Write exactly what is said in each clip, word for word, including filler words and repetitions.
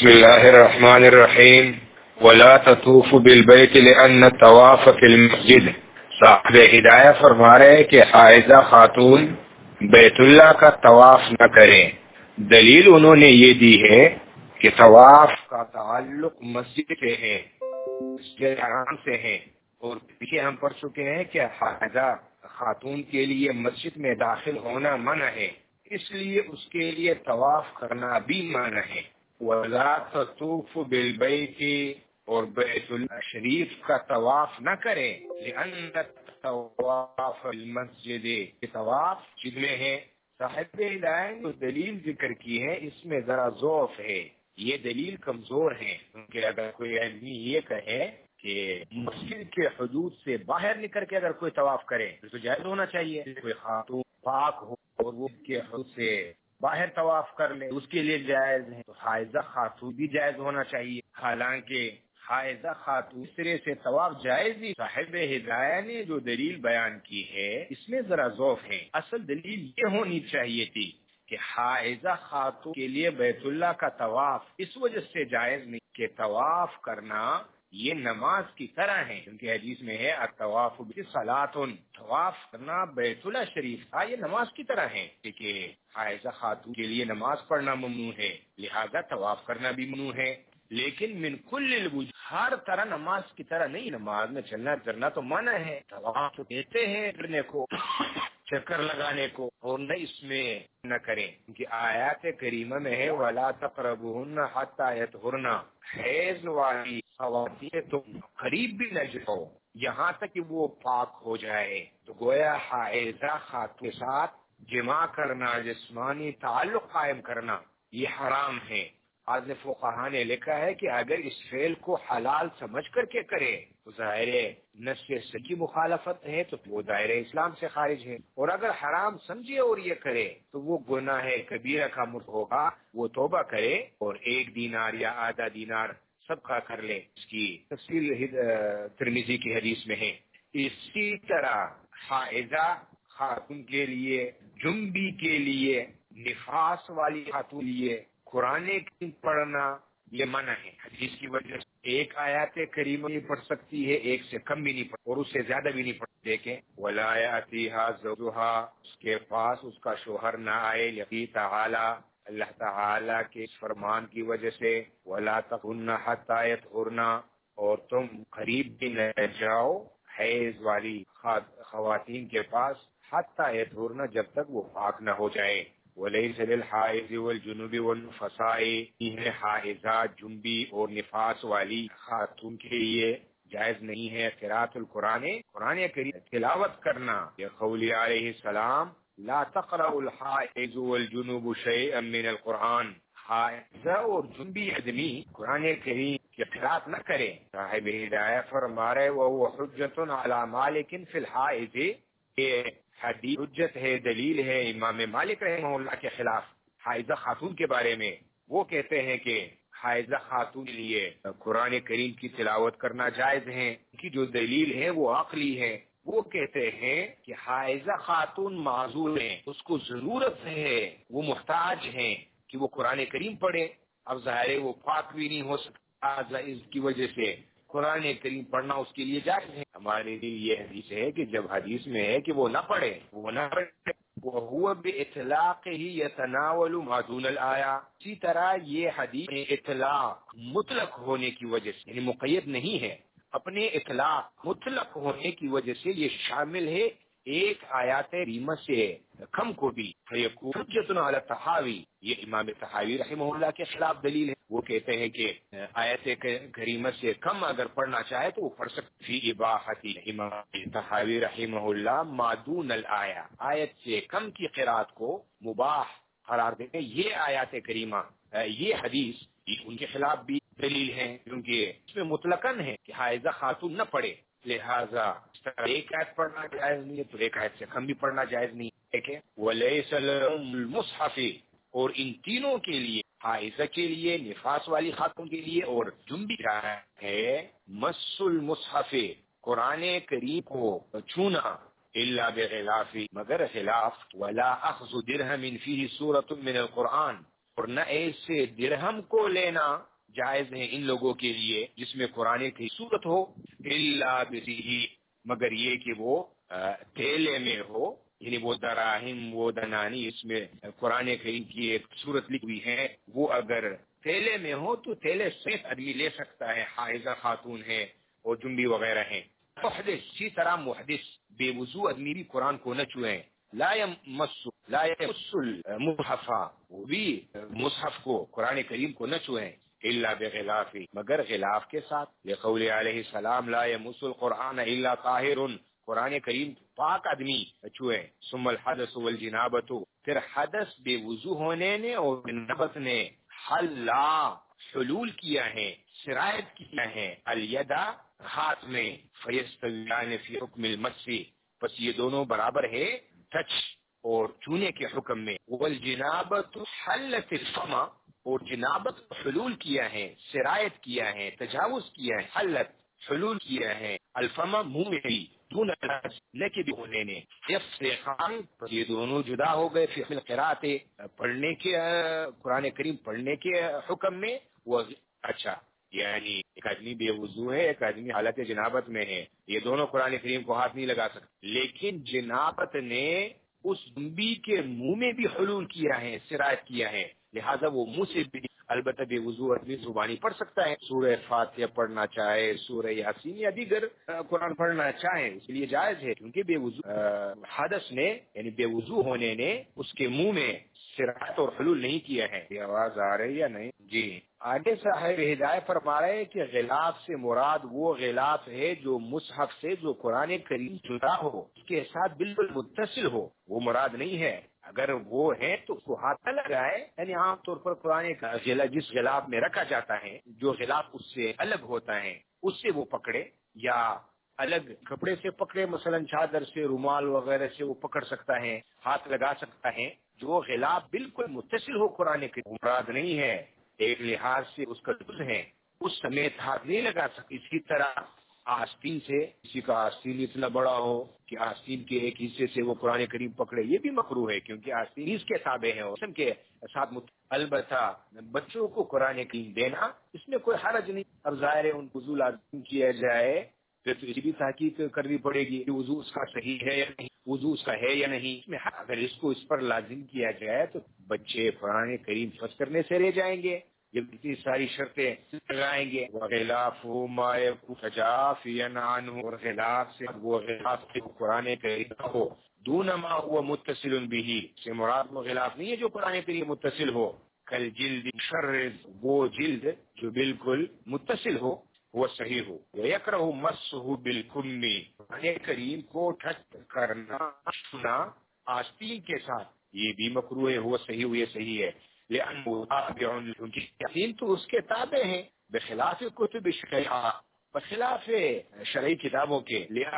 بسم اللہ الرحمن الرحیم ولا تطوف بالبیت لأن الطواف فی المسجد. صاحب ہدایہ فرما رہے کہ حائضہ خاتون بیت اللہ کا طواف نہ کریں. دلیل انہوں نے یہ دی ہے کہ طواف کا تعلق مسجد سے ہے، مسجد حرام سے ہے، اور پیچھے ہم پڑھ چکے ہیں کہ حائضہ خاتون کے لیے مسجد میں داخل ہونا منع ہے، اس لیے اس کے لیے طواف کرنا بھی منع ہے. وَلَا تَطُوفُ بِالْبَيْتِ اور بیت اللہ شریف کا طواف نہ کریں، لِأَنَّ الطَّوَافَ الْمَسْجِدِ طواف مسجد میں ہے. صاحب ہدایت جو دلیل ذکر کی ہے اس میں ذرا ضعف ہے، یہ دلیل کمزور ہے، کیونکہ اگر کوئی آدمی یہ کہے کہ مسجد کے حدود سے باہر نکل کے اگر کوئی طواف کرے تو جائز ہونا چاہیے. کوئی خاتون پاک ہو اور وہ کے حدود سے باہر طواف کر لے اس کے لیے جائز ہے، تو حائضہ خاتون بھی جائز ہونا چاہیے. حالانکہ حائضہ خاتون اس طرح سے طواف جائز نہیں. صاحب ہدایہ نے جو دلیل بیان کی ہے اس میں ذرا ضعف ہے. اصل دلیل یہ ہونی چاہیے تھی کہ حائضہ خاتون کے لیے بیت اللہ کا طواف اس وجہ سے جائز نہیں کہ طواف کرنا یہ نماز کی طرح ہے، کیونکہ حدیث میں ہے الطواف صلاۃ، طواف کرنا بیت اللہ شریف کا یہ نماز کی طرح ہے کہ حائضہ خاتون کے لیے نماز پڑھنا ممنوع ہے، لہذا طواف کرنا بھی ممنوع ہے. لیکن من کل الوجوہ ہر طرح نماز کی طرح نہیں. نماز میں چلنا پھرنا تو منع ہے، طواف تو کہتے ہیں پھرنے کو، چکر لگانے کو، اور نہ اس میں نہ کریں، کیونکہ آیات کریمہ میں ہے وَلَا تَقْرَبُوهُنَّ حَتَّى يَطْهُرْنَ، حیض والی خواتین تم قریب بھی نہ جاؤ یہاں تک کہ وہ پاک ہو جائے. تو گویا حائضہ خاتون کے ساتھ جماع کرنا، جسمانی تعلق قائم کرنا یہ حرام ہے. بعض فقہا نے لکھا ہے کہ اگر اس فعل کو حلال سمجھ کر کے کرے تو ظاہر نص صحیح کی مخالفت ہے، تو وہ دائرہ اسلام سے خارج ہے، اور اگر حرام سمجھے اور یہ کرے تو وہ گناہ کبیرہ کا مرتکب ہوگا. وہ توبہ کرے اور ایک دینار یا آدھا دینار صدقہ کر لے. اس کی تفصیل ترمذی کی حدیث میں ہے. اسی طرح حائضہ خاتون کے لیے، جنبی کے لیے، نفاس والی خاتون کے لیے قرآن کریم پڑھنا یہ منع ہے. حدیث کی وجہ سے ایک آیات کریمہ نہیں پڑھ سکتی ہے، ایک سے کم بھی نہیں پڑھ اور اس سے زیادہ بھی نہیں پڑھ. دیکھیں وَلَا يَأْتِيهَا زَوْجُهَا، اس کے پاس اس کا شوہر نہ آئے، لقی تعالی اللہ تعالی کے فرمان کی وجہ سے، وَلَا تَقْرَبُوهُنَّ حَتَّى يَطْهُرْنَ، اور تم قریب بھی نہ جاؤ حیض والی خواتین کے پاس حَتَّى يَطْهُرْنَ، جب تک وہ پاک نہ ہو جائے. وَلَيْسَ لِلْحَائِضِ وَالْجُنُوبِ وَالنُّفَسَاءِ، حائضہ، جنبی اور نفاس والی خاتون کے لیے جائز نہیں ہے قراءۃ القرآن، قرآن کریم تلاوت کرنا. یہ قول علیہ السلام لا تقرأ الحائض والجنوب شيئا من القرآن، حائضہ اور جنبی آدمی قرآن کریم کی قراءت نہ کرے. صاحب ہدایہ فرما رہے وَهُوَ حُجَّةٌ عَلَى مَالِكٍ فِي الْحَائِضِ، یہ حدیث حجت ہے، دلیل ہے امام مالک رحمہ اللہ کے خلاف حائضہ خاتون کے بارے میں. وہ کہتے ہیں کہ حائضہ خاتون کے لیے قرآن کریم کی تلاوت کرنا جائز ہے. ان کی جو دلیل ہے وہ عقلی ہے. وہ کہتے ہیں کہ حائضہ خاتون معذور ہیں، اس کو ضرورت ہے، وہ محتاج ہیں کہ وہ قرآن کریم پڑھے. اب ظاہر ہے وہ پاک بھی نہیں ہو سکتا، اس کی وجہ سے قرآن کریم پڑھنا اس کے لیے جائز ہے. ہمارے لیے یہ حدیث ہے کہ جب حدیث میں ہے کہ وہ نہ پڑھے، وہ نہ پڑھے، وَهُوَ بِإِطْلَاقِهِ يَتَنَاوَلُ مَا دُونَ الْآيَةِ، اسی طرح یہ حدیث اطلاق مطلق ہونے کی وجہ سے، یعنی مقید نہیں ہے، اپنے اطلاق مطلق ہونے کی وجہ سے یہ شامل ہے ایک آیات کریمہ سے کم کو بھی. فَيَكُونُ حُجَّةٌ عَلَى الطَّحَاوِي، یہ امام طحاوی رحمہ اللہ کے خلاف دلیل ہے. وہ کہتے ہیں کہ آیت کریمہ سے کم اگر پڑھنا چاہے تو وہ پڑھ سکتے. فی اباحتی، امام طحاوی رحمہ اللہ ما دون الآیہ، آیت سے کم کی قرات کو مباح قرار دیتے. یہ آیات کریمہ، یہ حدیث ان کے خلاف بھی دلیل ہے، کیونکہ اس میں مطلقاً ہے کہ حائضہ خاتون نہ پڑھے، لہذا ایک آیت پڑھنا جائز نہیں ہے تو ایک آیت سے کم بھی پڑھنا جائز نہیں. دیکھیں وَلَيْسَ لَهُمُ الْمُصْحَفِ، اور ان تینوں کے لیے، حائضہ کے لیے، نفاس والی خاتون کے لیے اور جنبی رہا ہے، مس المصحف، قرآن کریم کو چھونا، الا بغلاف، مگر خلاف، ولا اخذ درہم فیہ سورۃ من القرآن، اور نہ ایسے درہم کو لینا جائز ہیں ان لوگوں کے لیے جس میں قرآن کی صورت ہو، الا بسی، مگر یہ کہ وہ تھیلے میں ہو، یعنی وہ دراہم وہ دنانی اس میں قرآن کریم کی ایک صورت لکھی ہوئی ہے، وہ اگر تھیلے میں ہو تو تھیلے سے آدمی لے سکتا ہے، حائضہ خاتون ہے اور جنبی وغیرہ ہیں۔ محدث، اسی طرح محدث بے وضو آدمی بھی قرآن کو نہ چھوئیں، لا یمس لا یمس المصحف، وہ بھی مصحف کو قرآن کریم کو نہ چھوئیں، الا بغلاف، مگر غلاف کے ساتھ، لقول علیہ السلام لا یمس القرآن الا طاہر، قرآن کریم پاک آدمی چھوئے۔ ثم الحدث والجنابت، پھر حدث بے وضو ہونے نے اور جنابت نے حلا حلول کیا ہے، شرائط کیا ہے، الیدا ہاتھ میں، فیستویان فی حکم المس، پس یہ دونوں برابر ہے ٹچ اور چھونے کے حکم میں۔ والجنابت حلت الفم، اور جنابت حلول کیا ہے، شرائط کیا ہے، تجاوز کیا ہے، حلت حلول کیا ہے، الفم منہ میں بھی، دون لیکن بھی ہونے نے، یفسخان، یہ دونوں جدا ہو گئے فی القراءت، پڑھنے کے قرآن کریم پڑھنے کے حکم میں۔ وہ اچھا، یعنی ایک آدمی بے وضو ہے، ایک آدمی حالت جنابت میں ہے، یہ دونوں قرآن کریم کو ہاتھ نہیں لگا سکتے، لیکن جنابت نے اس جنبی کے منہ میں بھی حلول کیا ہے، سرایت کیا ہے، لہذا وہ منہ سے بھی البتہ بے وضو آدمی زبانی پڑھ سکتا ہے، سورہ فاتحہ پڑھنا چاہے، سورہ یاسین یا دیگر قرآن پڑھنا چاہے، اس لیے جائز ہے، کیونکہ بے وضو حدث نے یعنی بے وضو ہونے نے اس کے منہ میں سرایت اور حلول نہیں کیا ہے۔ یہ آواز آ رہی یا نہیں؟ جی آگے صاحب ہدایت فرما رہے ہیں کہ غلاف سے مراد وہ غلاف ہے جو مصحف سے، جو قرآن کریم جدا ہو، اس کے ساتھ بالکل متصل ہو، وہ مراد نہیں ہے۔ اگر وہ ہے تو اس کو ہاتھ نہ لگائے، یعنی عام طور پر قرآن کا غلاف جس غلاف میں رکھا جاتا ہے، جو غلاف اس سے الگ ہوتا ہے، اس سے وہ پکڑے، یا الگ کپڑے سے پکڑے، مثلا چادر سے، رومال وغیرہ سے وہ پکڑ سکتا ہے، ہاتھ لگا سکتا ہے۔ جو غلاف بالکل متصل ہو قرآن کے مراد نہیں ہے، ایک لحاظ سے اس کا جز ہے، اس سمیت ہاتھ نہیں لگا سکتی۔ اسی طرح آستین سے، کسی کا آستین اتنا بڑا ہو کہ آستین کے ایک حصے سے وہ قرآن کریم پکڑے، یہ بھی مکروہ ہے، کیونکہ آستین اس کے تابع ہے، اس کے ساتھ مت... البتہ بچوں کو قرآن کریم دینا اس میں کوئی حرج نہیں۔ اب ظاہر ہے ان کو وضو لازم کیا جائے پھر تو اس بھی تحقیق کرنی پڑے گی کہ وضو اس کا صحیح ہے یا نہیں، وضو اس کا ہے یا نہیں، اس میں اگر اس کو اس پر لازم کیا جائے تو بچے قرآن کریم حفظ کرنے سے رہ جائیں گے، جب اتنی ساری شرطیں لگائیں گے۔ وغلاف ما تجافیا عنہ، اور غلاف سے وہ غلاف سے قرآن کریم ہو، دون ما هو متصل به، سے مراد وہ غلاف نہیں ہے جو قرآن کریم متصل ہو، کل جلد شرز، وہ جلد جو بالکل متصل ہو، وہ صحیح ہو۔ یکرہ مسہ بالکم، قرآن کریم کو ٹچ کرنا چھونا آستین کے ساتھ یہ بھی مکروہ ہے، وہ صحیح ہو، یہ صحیح ہے، لأنه تابع، کیونکہ یقین تو اس کے تابع ہیں، بخلاف کتب شریعہ، بخلاف شرعی کتابوں کے،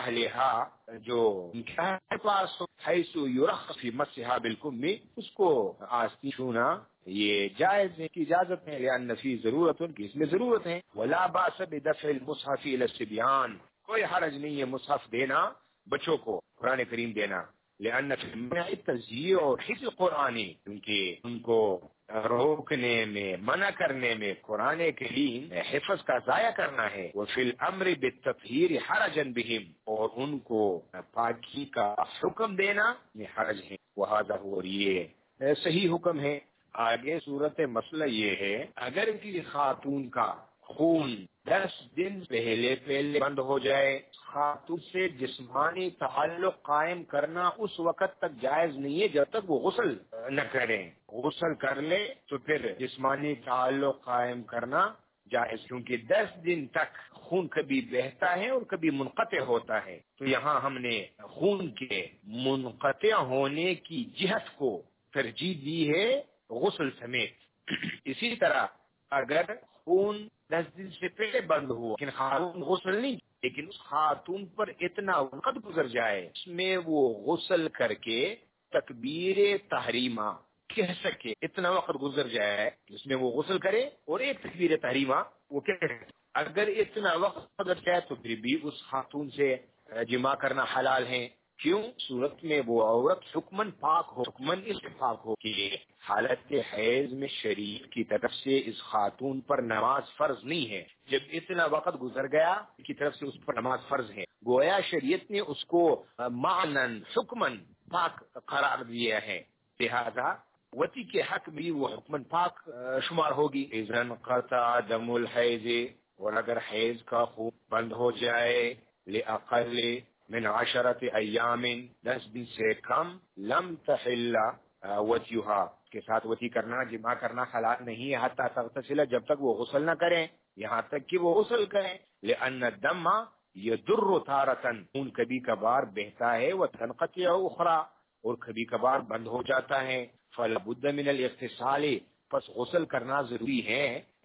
لأہلہا جو ان کے پاس حیث یرخص فی مسحا بالکم، اس کو آستین چھونا یہ جائز ہے، کی اجازت ہے، لأن فی ضرورت، کی اس میں ضرورت ہے، ولا باس بدفع المصحف الى الصبیان، کوئی حرج نہیں ہے مصحف دینا بچوں کو، قرآن کریم دینا، لأن فی المنع تضییع اور حفظ قرآنی، کیونکہ ان کو روکنے میں، منع کرنے میں قرآن کریم حفظ کا ضائع کرنا ہے، وفی الامر بالتطہیر حرجا بہم، اور ان کو پاکی کا حکم دینا یہ حرج ہے، وہذا ہو، یہ صحیح حکم ہے۔ آگے صورت مسئلہ یہ ہے، اگر کسی خاتون کا خون دس دن پہلے پہلے بند ہو جائے، خاتون سے جسمانی تعلق قائم کرنا اس وقت تک جائز نہیں ہے جب تک وہ غسل نہ کریں، غسل کر لے تو پھر جسمانی تعلق قائم کرنا جائز، کیونکہ دس دن تک خون کبھی بہتا ہے اور کبھی منقطع ہوتا ہے، تو یہاں ہم نے خون کے منقطع ہونے کی جہت کو ترجیح دی ہے غسل سمیت۔ اسی طرح اگر خون دس دن سے پہلے بند ہو لیکن خاتون غسل نہیں، لیکن اس خاتون پر اتنا وقت گزر جائے اس میں وہ غسل کر کے تکبیر تحریمہ کہہ سکے، اتنا وقت گزر جائے اس میں وہ غسل کرے اور ایک تکبیر تحریمہ وہ کہہ سکے، اگر اتنا وقت گزر جائے تو پھر بھی اس خاتون سے جماع کرنا حلال ہے، کیوں؟ صورت میں وہ عورت حکمن پاک ہو، حکمن اس پاک ہو کہ حالت حیض میں شریعت کی طرف سے اس خاتون پر نماز فرض نہیں ہے. جب اتنا وقت گزر گیا کی طرف سے اس پر نماز فرض ہے، گویا شریعت نے اس کو معنن حکمن پاک قرار دیا ہے، لہذا وتی کے حق بھی وہ حکمن پاک شمار ہوگی. اذن قطع دم الحیض، اور اگر حیض کا خون بند ہو جائے لأقل من عشرت ایام، دس دن سے کم، لم تحل وتیھا، کے ساتھ وتی کرنا، جماع کرنا حلال نہیں ہے، حتی تغتسل، جب تک وہ غسل نہ کریں، یہاں تک کہ وہ غسل کریں. لأن الدم یضر تارۃ، خون کبھی کبھار بہتا ہے، وتنقطع اخرى، اور کبھی کبھار بند ہو جاتا ہے. فلا بد من الاغتسال، پس غسل کرنا ضروری ہے.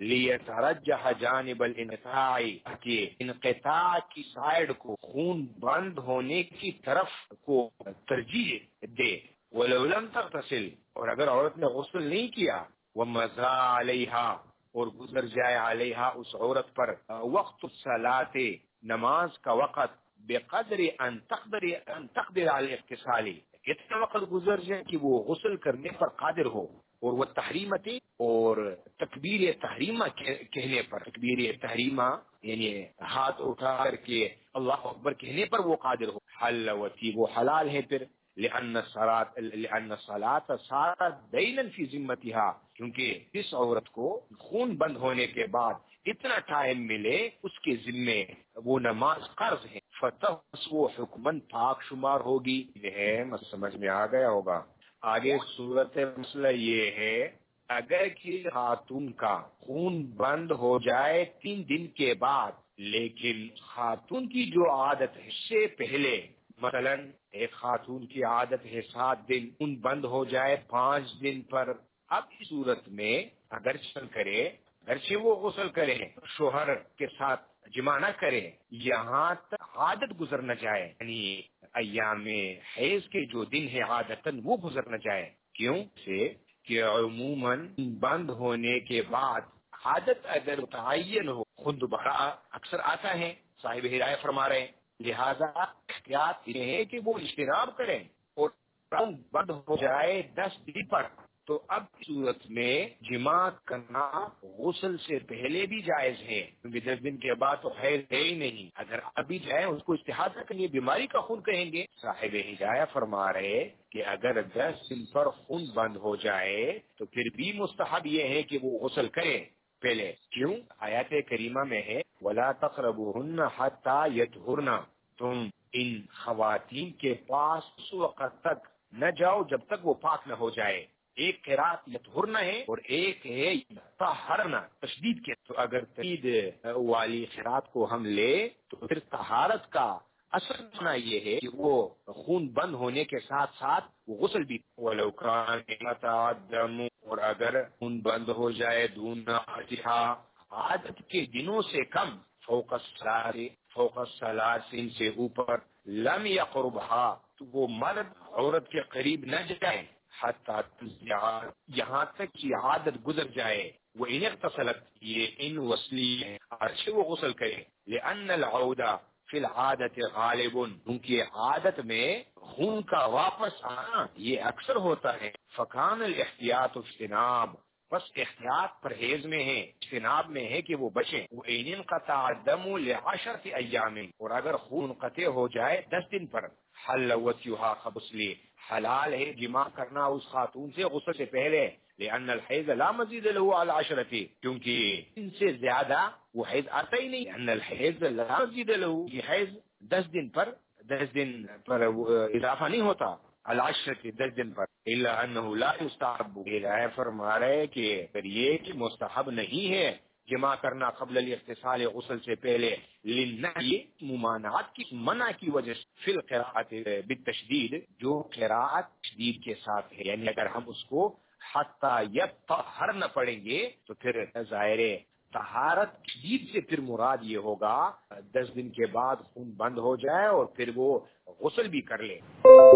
لیترجح جانب الانقطاع، کہ انقطاع کی سائڈ کو، خون بند ہونے کی طرف کو ترجیح دے. ولو لم تغتسل، اور اگر عورت نے غسل نہیں کیا، ومضى علیہا، اور گزر جائے علیہا اس عورت پر وقت الصلاۃ، نماز کا وقت، بقدر ان تقدر ان تقدر علی الاغتسال، اتنا وقت گزر جائے کہ وہ غسل کرنے پر قادر ہو، اور وہ تحریمتی، اور تکبیر تحریمہ کہنے پر، تکبیر تحریمہ یعنی ہاتھ اٹھا کر کے اللہ اکبر کہنے پر وہ قادر ہو، حل وتی، وہ حلال ہے پھر. لأن الصلاة لأن الصلاة صارت دینا فی ذمتها، کیونکہ اس عورت کو خون بند ہونے کے بعد اتنا ٹائم ملے، اس کے ذمے وہ نماز قرض ہے، فتح وہ حکمن پاک شمار ہوگی. یہ ہے سمجھ میں آ گیا ہوگا. آگے صورت مسئلہ یہ ہے، اگر کہ خاتون کا خون بند ہو جائے تین دن کے بعد، لیکن خاتون کی جو عادت ہے اس سے پہلے، مثلا ایک خاتون کی عادت ہے سات دن، خون بند ہو جائے پانچ دن پر، اب اس صورت میں اگر چل کرے، اگرچہ وہ غسل کرے، شوہر کے ساتھ جمع نہ کرے، یہاں تک عادت گزر نہ جائے، یعنی ایام حیض کے جو دن ہے عادتاً وہ گزر نہ جائے. کیوں سے کہ عموماً بند ہونے کے بعد عادت اگر متعین ہو، خود دوبارہ اکثر آتا ہے، صاحب ہدایت فرما رہے ہیں، لہذا احتیاط یہ ہے کہ وہ اجتناب کریں، اور بند ہو جائے دس دن پر، تو اب صورت میں جماع کرنا غسل سے پہلے بھی جائز ہے، کیونکہ دس دن کے بعد تو حیض ہے ہی نہیں. اگر ابھی جائے اس کو استحاضہ کے لیے بیماری کا خون کہیں گے. صاحب ہدایہ فرما رہے کہ اگر دس دن پر خون بند ہو جائے تو پھر بھی مستحب یہ ہے کہ وہ غسل کرے پہلے. کیوں؟ آیات کریمہ میں ہے وَلَا تَقْرَبُوهُنَّ حَتَّى يَطْهُرْنَ، تم ان خواتین کے پاس اس وقت تک نہ جاؤ جب تک وہ پاک نہ ہو جائے. ایک قرات یطہرنا ہے اور ایک ہے طہرنا، تشدید کے. تو اگر تشدید والی قرات کو ہم لے تو پھر طہارت کا اصل معنی یہ ہے کہ وہ خون بند ہونے کے ساتھ ساتھ وہ غسل بھی. وَلَوْ كَانَ يَتَعَدَّمُ، اور اگر خون بند ہو جائے دون عادتها، عادت کے دنوں سے کم، فوق الصلاۃ، فوق الصلاۃ سے اوپر، لم يقربها، تو وہ مرد عورت کے قریب نہ جائے، حتی تزیع، یہاں تک کہ عادت گزر جائے. وہ ان اغتسلت، یہ ان وصلی ہے، اچھے وہ غسل کرے. لأن العود فی العادت غالب، کیونکہ عادت میں خون کا واپس آنا یہ اکثر ہوتا ہے. فکان الاحتیاط اجتناب، بس احتیاط پرہیز میں ہے، اجتناب میں ہے کہ وہ بچیں. وَإِنِ انقطع الدم لعشرة ایام، اور اگر خون قطع ہو جائے دس دن پر، حل وتیھا قبل، حلال ہے جماع کرنا اس خاتون سے غسل سے پہلے. لأن الحیض لا مزید له على عشرة، کیونکہ ان سے زیادہ وہ حیض آتا ہی نہیں. ان الحیض لا مزید له، یہ حیض دس دن پر، دس دن پر اضافہ نہیں ہوتا، العشرة دس دن پر. الا انه لا يستحب، یہ فرما رہے کہ پھر یہ کہ مستحب نہیں ہے جمع کرنا قبل الاغتسال، غسل سے پہلے. للنہی، ممانعت کی، منع کی وجہ سے، فی القراءۃ بالتشدید، جو قراءت تشدید کے ساتھ ہے، یعنی اگر ہم اس کو حتی یطہر نہ پڑھیں گے تو پھر ظاہر طہارت تشدید سے پھر مراد یہ ہوگا دس دن کے بعد خون بند ہو جائے اور پھر وہ غسل بھی کر لے.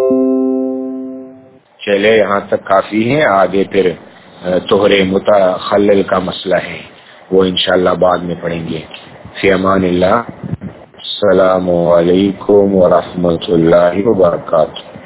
چلے یہاں تک کافی ہے، آگے پھر طہر متخلل کا مسئلہ ہے، وہ انشاءاللہ بعد میں پڑھیں گے. فی امان اللہ. السلام علیکم ورحمۃ اللہ وبرکاتہ.